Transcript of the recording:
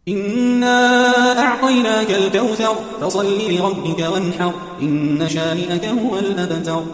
إنا أعطيناك الكوثر فصل لربك وانحر إن شانئك هو الأبتر